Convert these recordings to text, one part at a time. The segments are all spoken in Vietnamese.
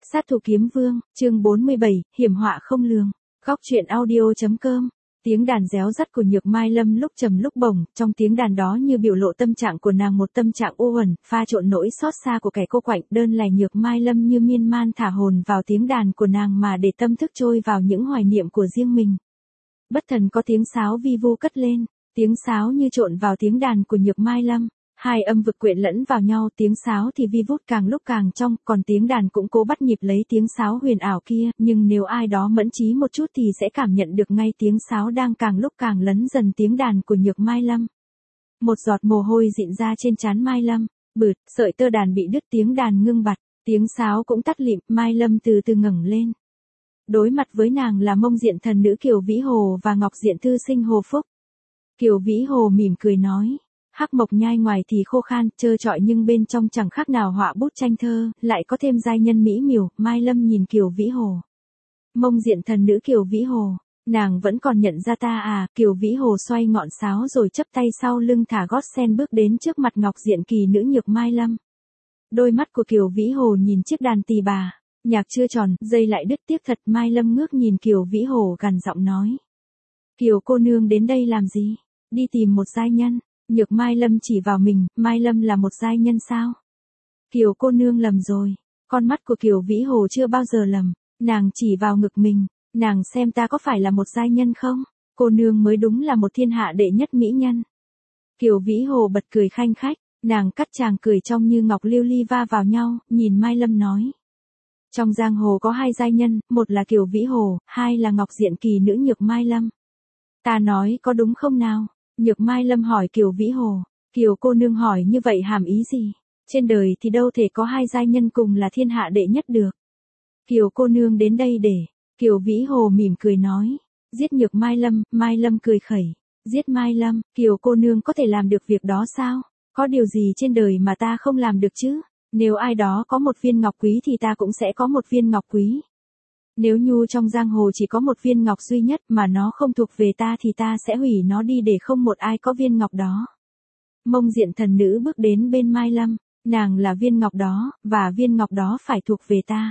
Sát thủ kiếm vương, chương 47, hiểm họa không lường. Góc truyện audio.com. Tiếng đàn réo rắt của Nhược Mai Lâm lúc trầm lúc bổng, trong tiếng đàn đó như biểu lộ tâm trạng của nàng, một tâm trạng u uẩn, pha trộn nỗi xót xa của kẻ cô quạnh. Đơn lẻ Nhược Mai Lâm như miên man thả hồn vào tiếng đàn của nàng mà để tâm thức trôi vào những hoài niệm của riêng mình. Bất thần có tiếng sáo vi vu cất lên, tiếng sáo như trộn vào tiếng đàn của Nhược Mai Lâm. Hai âm vực quyện lẫn vào nhau, tiếng sáo thì vi vút càng lúc càng trong, còn tiếng đàn cũng cố bắt nhịp lấy tiếng sáo huyền ảo kia, nhưng nếu ai đó mẫn trí một chút thì sẽ cảm nhận được ngay tiếng sáo đang càng lúc càng lấn dần tiếng đàn của Nhược Mai Lâm. Một giọt mồ hôi dịn ra trên trán Mai Lâm, bượt, sợi tơ đàn bị đứt, tiếng đàn ngưng bặt, tiếng sáo cũng tắt lịm, Mai Lâm từ từ ngẩng lên. Đối mặt với nàng là Mông Diện thần nữ Kiều Vĩ Hồ và Ngọc Diện thư sinh Hồ Phúc. Kiều Vĩ Hồ mỉm cười nói. Hắc mộc nhai ngoài thì khô khan, trơ trọi nhưng bên trong chẳng khác nào họa bút tranh thơ, lại có thêm giai nhân mỹ miều. Mai Lâm nhìn Kiều Vĩ Hồ. Mông Diện thần nữ Kiều Vĩ Hồ, nàng vẫn còn nhận ra ta à? Kiều Vĩ Hồ xoay ngọn sáo rồi chắp tay sau lưng thả gót sen bước đến trước mặt Ngọc Diện kỳ nữ Nhược Mai Lâm. Đôi mắt của Kiều Vĩ Hồ nhìn chiếc đàn tỳ bà, nhạc chưa tròn, dây lại đứt, tiếc thật. Mai Lâm ngước nhìn Kiều Vĩ Hồ gằn giọng nói. Kiều cô nương đến đây làm gì? Đi tìm một giai nhân. Nhược Mai Lâm chỉ vào mình, Mai Lâm là một giai nhân sao? Kiều cô nương lầm rồi. Con mắt của Kiều Vĩ Hồ chưa bao giờ lầm, nàng chỉ vào ngực mình, nàng xem ta có phải là một giai nhân không? Cô nương mới đúng là một thiên hạ đệ nhất mỹ nhân. Kiều Vĩ Hồ bật cười khanh khách, nàng cắt chàng cười trong như ngọc lưu ly va vào nhau, nhìn Mai Lâm nói. Trong giang hồ có hai giai nhân, một là Kiều Vĩ Hồ, hai là Ngọc Diện kỳ nữ Nhược Mai Lâm. Ta nói có đúng không nào? Nhược Mai Lâm hỏi Kiều Vĩ Hồ. Kiều cô nương hỏi như vậy hàm ý gì? Trên đời thì đâu thể có hai giai nhân cùng là thiên hạ đệ nhất được. Kiều cô nương đến đây để. Kiều Vĩ Hồ mỉm cười nói. Giết Nhược Mai Lâm. Mai Lâm cười khẩy. Giết Mai Lâm, Kiều cô nương có thể làm được việc đó sao? Có điều gì trên đời mà ta không làm được chứ? Nếu ai đó có một viên ngọc quý thì ta cũng sẽ có một viên ngọc quý. Nếu nhu trong giang hồ chỉ có một viên ngọc duy nhất mà nó không thuộc về ta thì ta sẽ hủy nó đi để không một ai có viên ngọc đó. Mông Diện thần nữ bước đến bên Mai Lâm, nàng là viên ngọc đó, và viên ngọc đó phải thuộc về ta.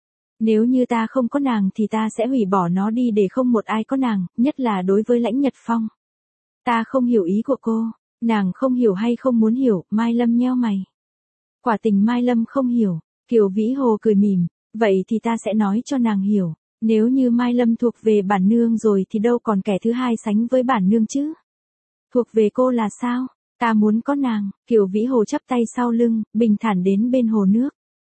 Nếu như ta không có nàng thì ta sẽ hủy bỏ nó đi để không một ai có nàng, nhất là đối với Lãnh Nhật Phong. Ta không hiểu ý của cô, nàng không hiểu hay không muốn hiểu? Mai Lâm nheo mày. Quả tình Mai Lâm không hiểu. Kiều Vĩ Hồ cười mỉm. Vậy thì ta sẽ nói cho nàng hiểu, nếu như Mai Lâm thuộc về bản nương rồi thì đâu còn kẻ thứ hai sánh với bản nương chứ. Thuộc về cô là sao? Ta muốn có nàng. Kiều Vĩ Hồ chắp tay sau lưng, bình thản đến bên hồ nước.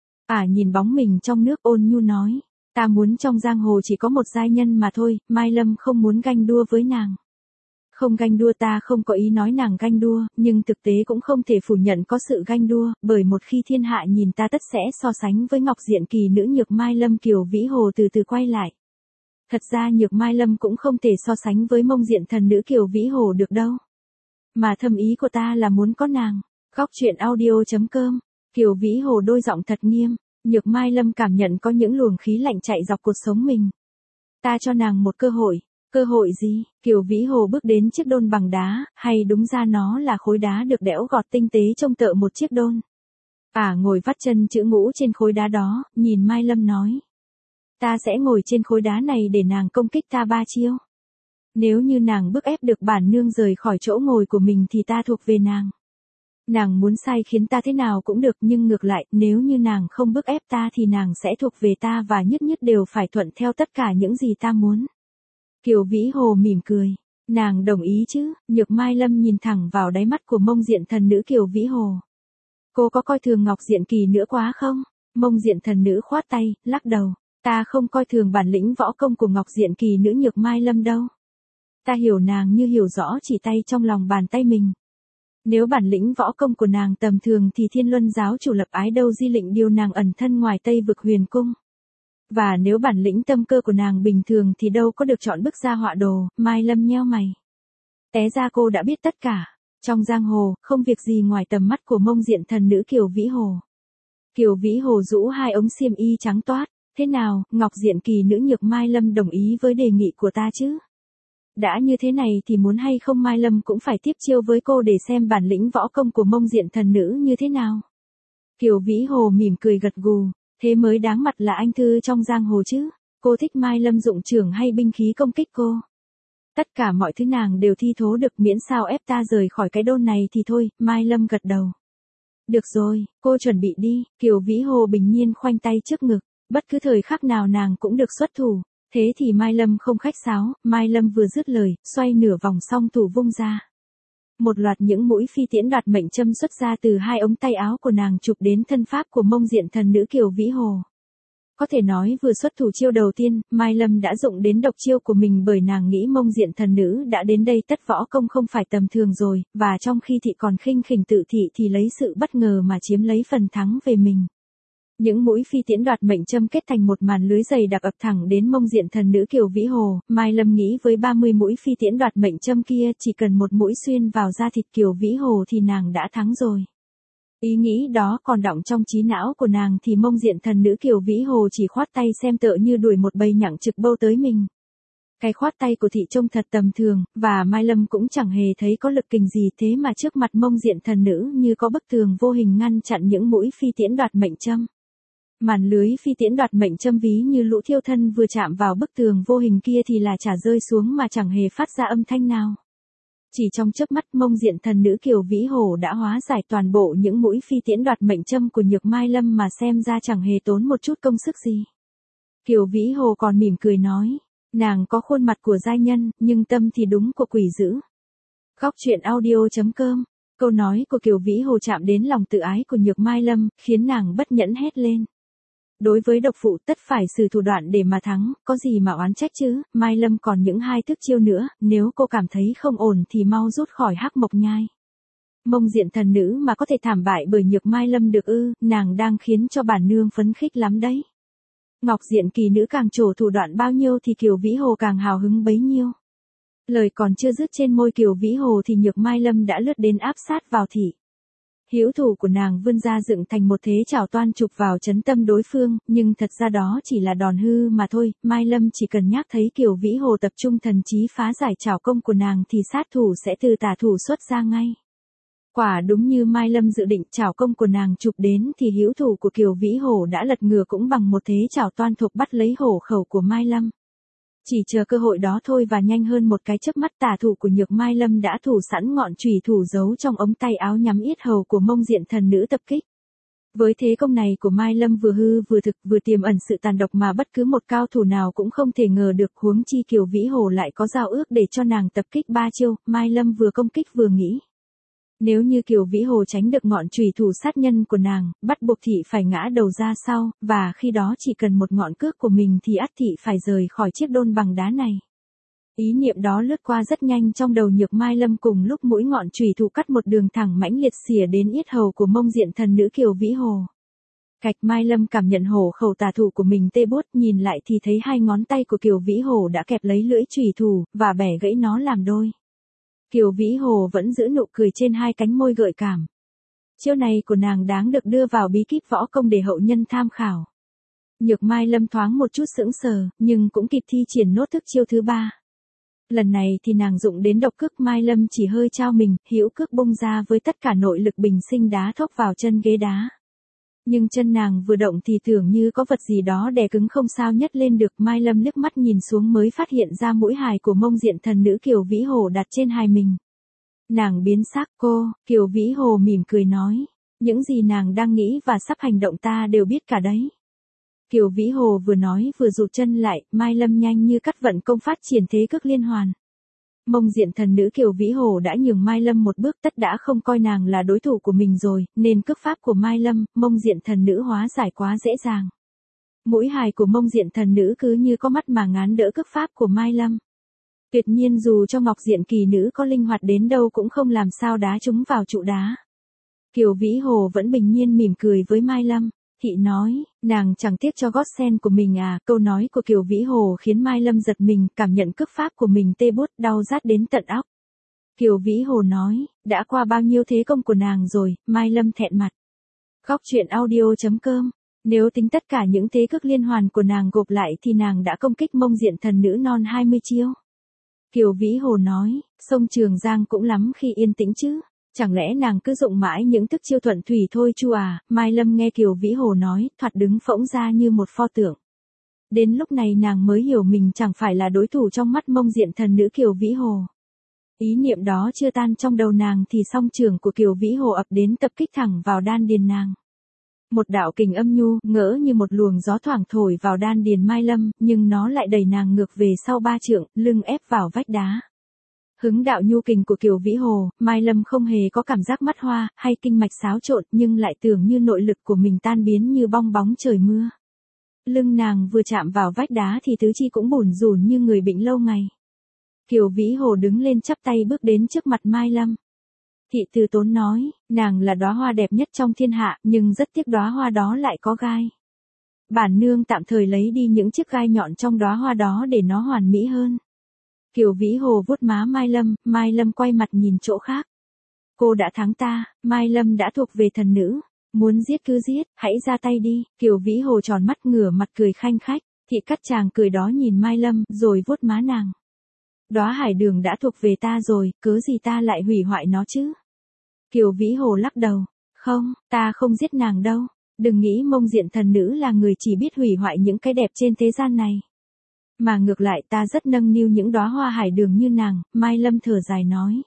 Nhìn bóng mình trong nước ôn nhu nói, ta muốn trong giang hồ chỉ có một giai nhân mà thôi. Mai Lâm không muốn ganh đua với nàng. Không ganh đua, ta không có ý nói nàng ganh đua, nhưng thực tế cũng không thể phủ nhận có sự ganh đua, bởi một khi thiên hạ nhìn ta tất sẽ so sánh với Ngọc Diện kỳ nữ Nhược Mai Lâm. Kiều Vĩ Hồ từ từ quay lại. Thật ra Nhược Mai Lâm cũng không thể so sánh với Mông Diện thần nữ Kiều Vĩ Hồ được đâu. Mà thâm ý của ta là muốn có nàng. Góc truyện audio.com. Kiều Vĩ Hồ đôi giọng thật nghiêm. Nhược Mai Lâm cảm nhận có những luồng khí lạnh chạy dọc cuộc sống mình. Ta cho nàng một cơ hội. Cơ hội gì? Kiều Vĩ Hồ bước đến chiếc đôn bằng đá, hay đúng ra nó là khối đá được đẽo gọt tinh tế trông tựa một chiếc đôn. Ngồi vắt chân chữ ngũ trên khối đá đó, nhìn Mai Lâm nói. Ta sẽ ngồi trên khối đá này để nàng công kích ta 3 chiêu. Nếu như nàng bức ép được bản nương rời khỏi chỗ ngồi của mình thì ta thuộc về nàng. Nàng muốn sai khiến ta thế nào cũng được, nhưng ngược lại, nếu như nàng không bức ép ta thì nàng sẽ thuộc về ta và nhất nhất đều phải thuận theo tất cả những gì ta muốn. Kiều Vĩ Hồ mỉm cười. Nàng đồng ý chứ? Nhược Mai Lâm nhìn thẳng vào đáy mắt của Mông Diện thần nữ Kiều Vĩ Hồ. Cô có coi thường Ngọc Diện kỳ nữa quá không? Mông Diện thần nữ khoát tay, lắc đầu. Ta không coi thường bản lĩnh võ công của Ngọc Diện kỳ nữ Nhược Mai Lâm đâu. Ta hiểu nàng như hiểu rõ chỉ tay trong lòng bàn tay mình. Nếu bản lĩnh võ công của nàng tầm thường thì Thiên Luân giáo chủ Lập Ái đâu di lệnh điều nàng ẩn thân ngoài Tây vực huyền cung. Và nếu bản lĩnh tâm cơ của nàng bình thường thì đâu có được chọn bức ra họa đồ. Mai Lâm nheo mày. Té ra cô đã biết tất cả. Trong giang hồ, không việc gì ngoài tầm mắt của Mông Diện thần nữ Kiều Vĩ Hồ. Kiều Vĩ Hồ rũ hai ống xiêm y trắng toát. Thế nào, Ngọc Diện kỳ nữ Nhược Mai Lâm đồng ý với đề nghị của ta chứ? Đã như thế này thì muốn hay không Mai Lâm cũng phải tiếp chiêu với cô để xem bản lĩnh võ công của Mông Diện thần nữ như thế nào. Kiều Vĩ Hồ mỉm cười gật gù. Thế mới đáng mặt là anh thư trong giang hồ chứ. Cô thích Mai Lâm dụng chưởng hay binh khí công kích cô? Tất cả mọi thứ nàng đều thi thố được, miễn sao ép ta rời khỏi cái đôn này thì thôi. Mai Lâm gật đầu. Được rồi, cô chuẩn bị đi. Kiều Vĩ Hồ bình nhiên khoanh tay trước ngực. Bất cứ thời khắc nào nàng cũng được xuất thủ. Thế thì Mai Lâm không khách sáo. Mai Lâm vừa dứt lời, xoay nửa vòng xong thủ vung ra. Một loạt những mũi phi tiễn đoạt mệnh châm xuất ra từ hai ống tay áo của nàng chụp đến thân pháp của mông diện thần nữ Kiều Vĩ Hồ. Có thể nói vừa xuất thủ chiêu đầu tiên, Mai Lâm đã dụng đến độc chiêu của mình, bởi nàng nghĩ mông diện thần nữ đã đến đây tất võ công không phải tầm thường rồi, và trong khi thị còn khinh khỉnh tự thị thì lấy sự bất ngờ mà chiếm lấy phần thắng về mình. Những mũi phi tiễn đoạt mệnh châm kết thành một màn lưới dày đặc ập thẳng đến mông diện thần nữ Kiều Vĩ Hồ. Mai Lâm nghĩ với 30 mũi phi tiễn đoạt mệnh châm kia, chỉ cần một mũi xuyên vào da thịt Kiều Vĩ Hồ thì nàng đã thắng rồi. Ý nghĩ đó còn đọng trong trí não của nàng thì mông diện thần nữ Kiều Vĩ Hồ chỉ khoát tay xem tựa như đuổi một bầy nhặng trực bâu tới mình. Cái khoát tay của thị trông thật tầm thường, và Mai Lâm cũng chẳng hề thấy có lực kình gì, thế mà trước mặt mông diện thần nữ như có bức tường vô hình ngăn chặn những mũi phi tiễn đoạt mệnh châm. Màn lưới phi tiễn đoạt mệnh châm ví như lũ thiêu thân vừa chạm vào bức tường vô hình kia thì là trả rơi xuống mà chẳng hề phát ra âm thanh nào. Chỉ trong chớp mắt mông diện thần nữ Kiều Vĩ Hồ đã hóa giải toàn bộ những mũi phi tiễn đoạt mệnh châm của Nhược Mai Lâm mà xem ra chẳng hề tốn một chút công sức gì. Kiều Vĩ Hồ còn mỉm cười nói, nàng có khuôn mặt của giai nhân, nhưng tâm thì đúng của quỷ dữ. Góc truyện audio.com. Câu nói của Kiều Vĩ Hồ chạm đến lòng tự ái của Nhược Mai Lâm, khiến nàng bất nhẫn hét lên. Đối với độc phụ tất phải sử thủ đoạn để mà thắng, có gì mà oán trách chứ. Mai Lâm còn những 2 thức chiêu nữa, nếu cô cảm thấy không ổn thì mau rút khỏi Hắc Mộc Nhai. Mông diện thần nữ mà có thể thảm bại bởi Nhược Mai Lâm được ư? Nàng đang khiến cho bản nương phấn khích lắm đấy. Ngọc diện kỳ nữ càng trổ thủ đoạn bao nhiêu thì Kiều Vĩ Hồ càng hào hứng bấy nhiêu. Lời còn chưa dứt trên môi Kiều Vĩ Hồ thì Nhược Mai Lâm đã lướt đến áp sát vào thị. Hữu thủ của nàng vươn ra dựng thành một thế chảo toan chụp vào trấn tâm đối phương, nhưng thật ra đó chỉ là đòn hư mà thôi. Mai Lâm chỉ cần nhắc thấy Kiều Vĩ Hồ tập trung thần trí phá giải chảo công của nàng thì sát thủ sẽ từ tả thủ xuất ra ngay. Quả đúng như Mai Lâm dự định, chảo công của nàng chụp đến thì hữu thủ của Kiều Vĩ Hồ đã lật ngửa cũng bằng một thế chảo toan thục bắt lấy hổ khẩu của Mai Lâm. Chỉ chờ cơ hội đó thôi, và nhanh hơn một cái chớp mắt tả thủ của Nhược Mai Lâm đã thủ sẵn ngọn chùy thủ giấu trong ống tay áo nhắm yết hầu của mông diện thần nữ tập kích. Với thế công này của Mai Lâm vừa hư vừa thực, vừa tiềm ẩn sự tàn độc mà bất cứ một cao thủ nào cũng không thể ngờ được, huống chi Kiều Vĩ Hồ lại có giao ước để cho nàng tập kích 3 chiêu. Mai Lâm vừa công kích vừa nghĩ. Nếu như Kiều Vĩ Hồ tránh được ngọn chùy thủ sát nhân của nàng, bắt buộc thị phải ngã đầu ra sau, và khi đó chỉ cần một ngọn cước của mình thì ắt thị phải rời khỏi chiếc đôn bằng đá này. Ý niệm đó lướt qua rất nhanh trong đầu Nhược Mai Lâm, cùng lúc mũi ngọn chùy thủ cắt một đường thẳng mãnh liệt xỉa đến yết hầu của mông diện thần nữ Kiều Vĩ Hồ. Cạch. Mai Lâm cảm nhận hổ khẩu tà thủ của mình tê buốt, nhìn lại thì thấy 2 ngón tay của Kiều Vĩ Hồ đã kẹp lấy lưỡi chùy thủ và bẻ gãy nó làm đôi. Kiều Vĩ Hồ vẫn giữ nụ cười trên 2 cánh môi gợi cảm. Chiêu này của nàng đáng được đưa vào bí kíp võ công để hậu nhân tham khảo. Nhược Mai Lâm thoáng một chút sững sờ, nhưng cũng kịp thi triển nốt thức chiêu thứ 3. Lần này thì nàng dụng đến độc cước. Mai Lâm chỉ hơi trao mình, hữu cước bung ra với tất cả nội lực bình sinh đá thốc vào chân ghế đá. Nhưng chân nàng vừa động thì tưởng như có vật gì đó đè cứng không sao nhấc lên được. Mai Lâm liếc mắt nhìn xuống mới phát hiện ra mũi hài của mông diện thần nữ Kiều Vĩ Hồ đặt trên hài mình. Nàng biến sắc. Cô. Kiều Vĩ Hồ mỉm cười nói, những gì nàng đang nghĩ và sắp hành động ta đều biết cả đấy. Kiều Vĩ Hồ vừa nói vừa rụt chân lại. Mai Lâm nhanh như cắt vận công phát triển thế cước liên hoàn. Mông diện thần nữ Kiều Vĩ Hồ đã nhường Mai Lâm một bước, tất đã không coi nàng là đối thủ của mình rồi, nên cước pháp của Mai Lâm, mông diện thần nữ hóa giải quá dễ dàng. Mũi hài của mông diện thần nữ cứ như có mắt mà ngán đỡ cước pháp của Mai Lâm. Tuyệt nhiên dù cho ngọc diện kỳ nữ có linh hoạt đến đâu cũng không làm sao đá chúng vào trụ đá. Kiều Vĩ Hồ vẫn bình nhiên mỉm cười với Mai Lâm. Thị nói, nàng chẳng tiếc cho gót sen của mình à. Câu nói của Kiều Vĩ Hồ khiến Mai Lâm giật mình, cảm nhận cước pháp của mình tê buốt, đau rát đến tận óc. Kiều Vĩ Hồ nói, đã qua bao nhiêu thế công của nàng rồi. Mai Lâm thẹn mặt. Góc truyện audio.com. Nếu tính tất cả những thế cước liên hoàn của nàng gộp lại thì nàng đã công kích mông diện thần nữ non 20 chiêu. Kiều Vĩ Hồ nói, sông Trường Giang cũng lắm khi yên tĩnh chứ. Chẳng lẽ nàng cứ dụng mãi những thức chiêu thuận thủy thôi chu à, Mai Lâm nghe Kiều Vĩ Hồ nói, thoạt đứng phỗng ra như một pho tượng. Đến lúc này nàng mới hiểu mình chẳng phải là đối thủ trong mắt Mông Diện thần nữ Kiều Vĩ Hồ. Ý niệm đó chưa tan trong đầu nàng thì song trường của Kiều Vĩ Hồ ập đến tập kích thẳng vào đan điền nàng. Một đạo kình âm nhu, ngỡ như một luồng gió thoảng thổi vào đan điền Mai Lâm, nhưng nó lại đẩy nàng ngược về sau 3 trượng, lưng ép vào vách đá. Hứng đạo nhu kình của Kiều Vĩ Hồ, Mai Lâm không hề có cảm giác mắt hoa, hay kinh mạch xáo trộn, nhưng lại tưởng như nội lực của mình tan biến như bong bóng trời mưa. Lưng nàng vừa chạm vào vách đá thì tứ chi cũng bủn rủn như người bệnh lâu ngày. Kiều Vĩ Hồ đứng lên chắp tay bước đến trước mặt Mai Lâm. Thị Từ Tốn nói, nàng là đóa hoa đẹp nhất trong thiên hạ, nhưng rất tiếc đóa hoa đó lại có gai. Bản nương tạm thời lấy đi những chiếc gai nhọn trong đóa hoa đó để nó hoàn mỹ hơn. Kiều Vĩ Hồ vuốt má Mai Lâm quay mặt nhìn chỗ khác. Cô đã thắng ta, Mai Lâm đã thuộc về thần nữ. Muốn giết cứ giết, hãy ra tay đi. Kiều Vĩ Hồ tròn mắt ngửa mặt cười khanh khách. Thị Cát Tràng cười đó nhìn Mai Lâm, rồi vuốt má nàng. Đóa hải đường đã thuộc về ta rồi, cớ gì ta lại hủy hoại nó chứ? Kiều Vĩ Hồ lắc đầu. Không, ta không giết nàng đâu. Đừng nghĩ Mông Diện thần nữ là người chỉ biết hủy hoại những cái đẹp trên thế gian này. Mà ngược lại ta rất nâng niu những đóa hoa hải đường như nàng, Mai Lâm thở dài nói.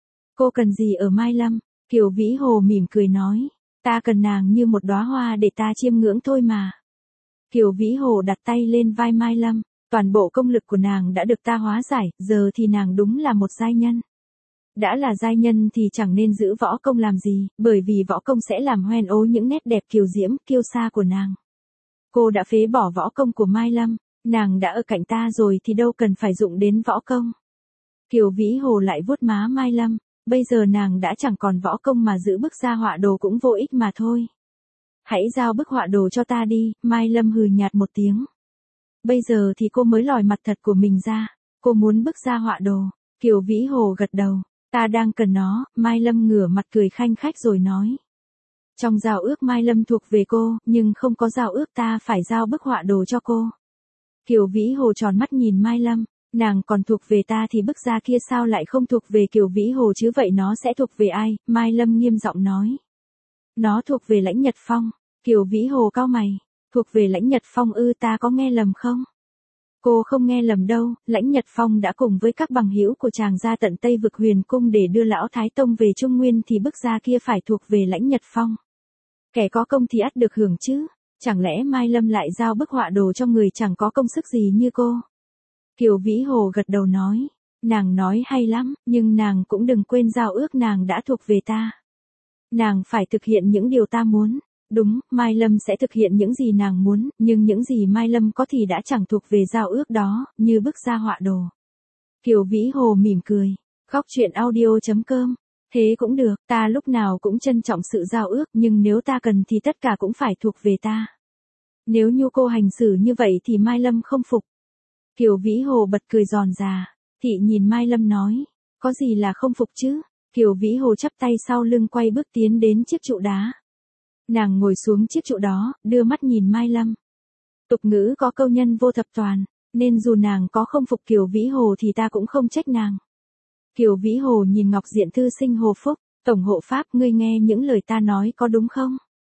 Cô cần gì ở Mai Lâm? Kiều Vĩ Hồ mỉm cười nói. Ta cần nàng như một đóa hoa để ta chiêm ngưỡng thôi mà. Kiều Vĩ Hồ đặt tay lên vai Mai Lâm. Toàn bộ công lực của nàng đã được ta hóa giải, giờ thì nàng đúng là một giai nhân. Đã là giai nhân thì chẳng nên giữ võ công làm gì, bởi vì võ công sẽ làm hoen ố những nét đẹp kiều diễm, kiêu sa của nàng. Cô đã phế bỏ võ công của Mai Lâm, nàng đã ở cạnh ta rồi thì đâu cần phải dụng đến võ công. Kiều Vĩ Hồ lại vuốt má Mai Lâm, bây giờ nàng đã chẳng còn võ công mà giữ bức gia họa đồ cũng vô ích mà thôi. Hãy giao bức họa đồ cho ta đi, Mai Lâm hừ nhạt một tiếng. Bây giờ thì cô mới lòi mặt thật của mình ra, cô muốn bức gia họa đồ. Kiều Vĩ Hồ gật đầu, ta đang cần nó, Mai Lâm ngửa mặt cười khanh khách rồi nói. Trong giao ước Mai Lâm thuộc về cô, nhưng không có giao ước ta phải giao bức họa đồ cho cô. Kiều Vĩ Hồ tròn mắt nhìn Mai Lâm, nàng còn thuộc về ta thì bức gia kia sao lại không thuộc về Kiều Vĩ Hồ chứ, vậy nó sẽ thuộc về ai? Mai Lâm nghiêm giọng nói. Nó thuộc về Lãnh Nhật Phong. Kiều Vĩ Hồ cau mày, thuộc về Lãnh Nhật Phong ư, ta có nghe lầm không? Cô không nghe lầm đâu, Lãnh Nhật Phong đã cùng với các bằng hữu của chàng ra tận Tây vực Huyền Cung để đưa lão Thái Tông về Trung Nguyên thì bức gia kia phải thuộc về Lãnh Nhật Phong. Kẻ có công thì ắt được hưởng chứ, chẳng lẽ Mai Lâm lại giao bức họa đồ cho người chẳng có công sức gì như cô? Kiều Vĩ Hồ gật đầu nói, nàng nói hay lắm, nhưng nàng cũng đừng quên giao ước nàng đã thuộc về ta. Nàng phải thực hiện những điều ta muốn. Đúng, Mai Lâm sẽ thực hiện những gì nàng muốn, nhưng những gì Mai Lâm có thì đã chẳng thuộc về giao ước đó, như bức gia họa đồ. Kiều Vĩ Hồ mỉm cười, khóc chuyện audio.com. Thế cũng được, ta lúc nào cũng trân trọng sự giao ước, nhưng nếu ta cần thì tất cả cũng phải thuộc về ta. Nếu như cô hành xử như vậy thì Mai Lâm không phục. Kiều Vĩ Hồ bật cười giòn già, thị nhìn Mai Lâm nói, có gì là không phục chứ? Kiều Vĩ Hồ chắp tay sau lưng quay bước tiến đến chiếc trụ đá. Nàng ngồi xuống chiếc trụ đó, đưa mắt nhìn Mai Lâm. Tục ngữ có câu nhân vô thập toàn, nên dù nàng có không phục Kiều Vĩ Hồ thì ta cũng không trách nàng. Kiều Vĩ Hồ nhìn Ngọc Diện Thư Sinh Hồ Phúc, Tổng hộ Pháp, ngươi nghe những lời ta nói có đúng không?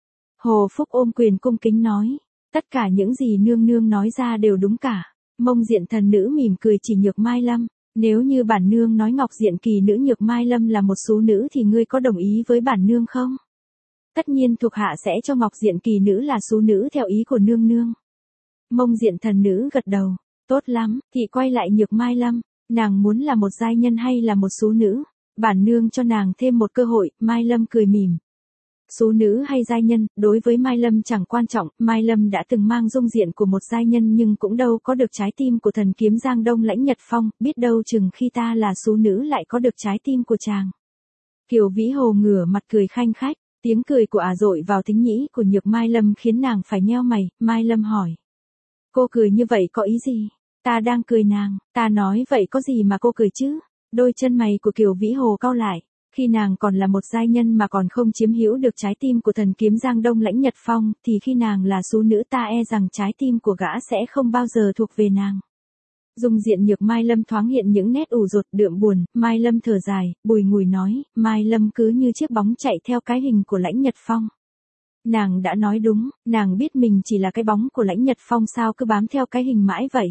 Hồ Phúc ôm quyền cung kính nói, tất cả những gì nương nương nói ra đều đúng cả. Mông Diện thần nữ mỉm cười chỉ Nhược Mai Lâm, nếu như bản nương nói Ngọc Diện kỳ nữ Nhược Mai Lâm là một số nữ thì ngươi có đồng ý với bản nương không? Tất nhiên thuộc hạ sẽ cho Ngọc Diện kỳ nữ là số nữ theo ý của nương nương. Mông Diện thần nữ gật đầu, tốt lắm, thì quay lại Nhược Mai Lâm, nàng muốn là một giai nhân hay là một số nữ? Bản nương cho nàng thêm một cơ hội, Mai Lâm cười mỉm. Số nữ hay giai nhân, đối với Mai Lâm chẳng quan trọng, Mai Lâm đã từng mang dung diện của một giai nhân nhưng cũng đâu có được trái tim của thần kiếm Giang Đông Lãnh Nhật Phong, biết đâu chừng khi ta là số nữ lại có được trái tim của chàng. Kiều Vĩ Hồ ngửa mặt cười khanh khách, tiếng cười của dội vào thính nhĩ của Nhược Mai Lâm khiến nàng phải nheo mày, Mai Lâm hỏi. Cô cười như vậy có ý gì? Ta đang cười nàng, ta nói vậy có gì mà cô cười chứ? Đôi chân mày của Kiều Vĩ Hồ cau lại. Khi nàng còn là một giai nhân mà còn không chiếm hữu được trái tim của thần kiếm Giang Đông Lãnh Nhật Phong, thì khi nàng là số nữ ta e rằng trái tim của gã sẽ không bao giờ thuộc về nàng. Dung diện Nhược Mai Lâm thoáng hiện những nét ủ rột đượm buồn, Mai Lâm thở dài, bùi ngùi nói, Mai Lâm cứ như chiếc bóng chạy theo cái hình của Lãnh Nhật Phong. Nàng đã nói đúng, nàng biết mình chỉ là cái bóng của Lãnh Nhật Phong sao cứ bám theo cái hình mãi vậy.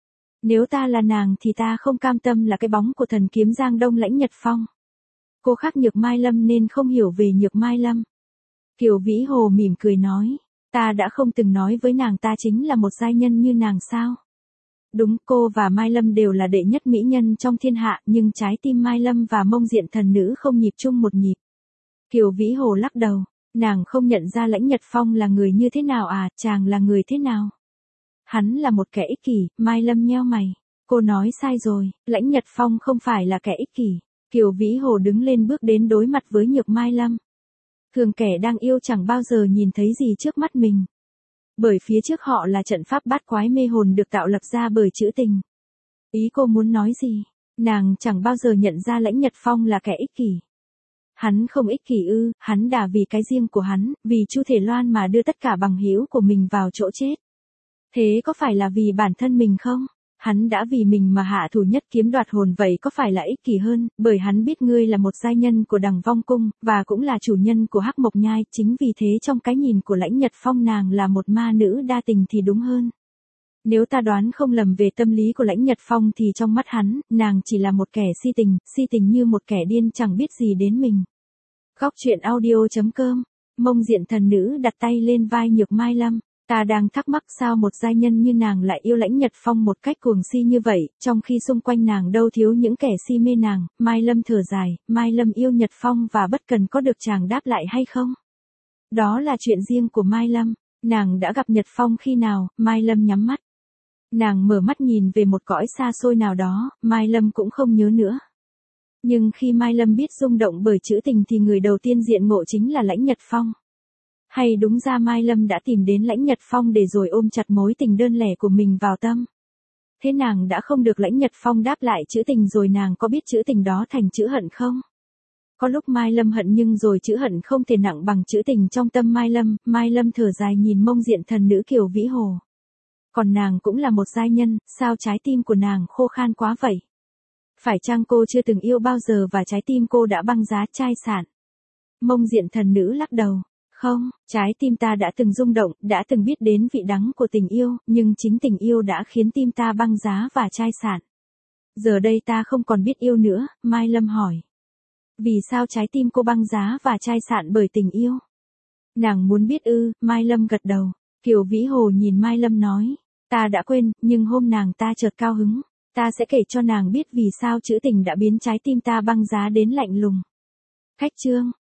Nếu ta là nàng thì ta không cam tâm là cái bóng của thần kiếm Giang Đông Lãnh Nhật Phong. Cô khác Nhược Mai Lâm nên không hiểu về Nhược Mai Lâm. Kiều Vĩ Hồ mỉm cười nói, ta đã không từng nói với nàng ta chính là một giai nhân như nàng sao. Đúng, cô và Mai Lâm đều là đệ nhất mỹ nhân trong thiên hạ, nhưng trái tim Mai Lâm và Mông Diện Thần Nữ không nhịp chung một nhịp. Kiều Vĩ Hồ lắc đầu, nàng không nhận ra Lãnh Nhật Phong là người như thế nào à, chàng là người thế nào? Hắn là một kẻ ích kỷ, Mai Lâm nheo mày. Cô nói sai rồi, Lãnh Nhật Phong không phải là kẻ ích kỷ. Kiều Vĩ Hồ đứng lên bước đến đối mặt với Nhược Mai Lâm. Thường kẻ đang yêu chẳng bao giờ nhìn thấy gì trước mắt mình. Bởi phía trước họ là trận pháp bát quái mê hồn được tạo lập ra bởi chữ tình. Ý cô muốn nói gì? Nàng chẳng bao giờ nhận ra Lãnh Nhật Phong là kẻ ích kỷ. Hắn không ích kỷ ư, hắn đã vì cái riêng của hắn, vì Chu Thể Loan mà đưa tất cả bằng hữu của mình vào chỗ chết. Thế có phải là vì bản thân mình không? Hắn đã vì mình mà hạ thủ nhất kiếm đoạt hồn, vậy có phải là ích kỷ hơn, bởi hắn biết ngươi là một giai nhân của Đằng Vong Cung, và cũng là chủ nhân của Hắc Mộc Nhai, chính vì thế trong cái nhìn của Lãnh Nhật Phong nàng là một ma nữ đa tình thì đúng hơn. Nếu ta đoán không lầm về tâm lý của Lãnh Nhật Phong thì trong mắt hắn, nàng chỉ là một kẻ si tình như một kẻ điên chẳng biết gì đến mình. Góc truyện audio.com, Mông Diện Thần Nữ đặt tay lên vai Nhược Mai Lâm. Ta đang thắc mắc sao một giai nhân như nàng lại yêu Lãnh Nhật Phong một cách cuồng si như vậy, trong khi xung quanh nàng đâu thiếu những kẻ si mê nàng. Mai Lâm thở dài, Mai Lâm yêu Nhật Phong và bất cần có được chàng đáp lại hay không? Đó là chuyện riêng của Mai Lâm. Nàng đã gặp Nhật Phong khi nào? Mai Lâm nhắm mắt. Nàng mở mắt nhìn về một cõi xa xôi nào đó, Mai Lâm cũng không nhớ nữa. Nhưng khi Mai Lâm biết rung động bởi chữ tình thì người đầu tiên diện ngộ chính là Lãnh Nhật Phong. Hay đúng ra Mai Lâm đã tìm đến Lãnh Nhật Phong để rồi ôm chặt mối tình đơn lẻ của mình vào tâm. Thế nàng đã không được Lãnh Nhật Phong đáp lại chữ tình rồi, nàng có biết chữ tình đó thành chữ hận không? Có lúc Mai Lâm hận nhưng rồi chữ hận không thể nặng bằng chữ tình trong tâm Mai Lâm thở dài nhìn Mông Diện Thần Nữ Kiều Vĩ Hồ. Còn nàng cũng là một giai nhân, sao trái tim của nàng khô khan quá vậy? Phải chăng cô chưa từng yêu bao giờ và trái tim cô đã băng giá chai sạn? Mông Diện Thần Nữ lắc đầu. Không, trái tim ta đã từng rung động, đã từng biết đến vị đắng của tình yêu, nhưng chính tình yêu đã khiến tim ta băng giá và chai sạn. Giờ đây ta không còn biết yêu nữa, Mai Lâm hỏi. Vì sao trái tim cô băng giá và chai sạn bởi tình yêu? Nàng muốn biết ư, Mai Lâm gật đầu. Kiều Vĩ Hồ nhìn Mai Lâm nói. Ta đã quên, nhưng hôm nàng ta chợt cao hứng. Ta sẽ kể cho nàng biết vì sao chữ tình đã biến trái tim ta băng giá đến lạnh lùng. Khách chương.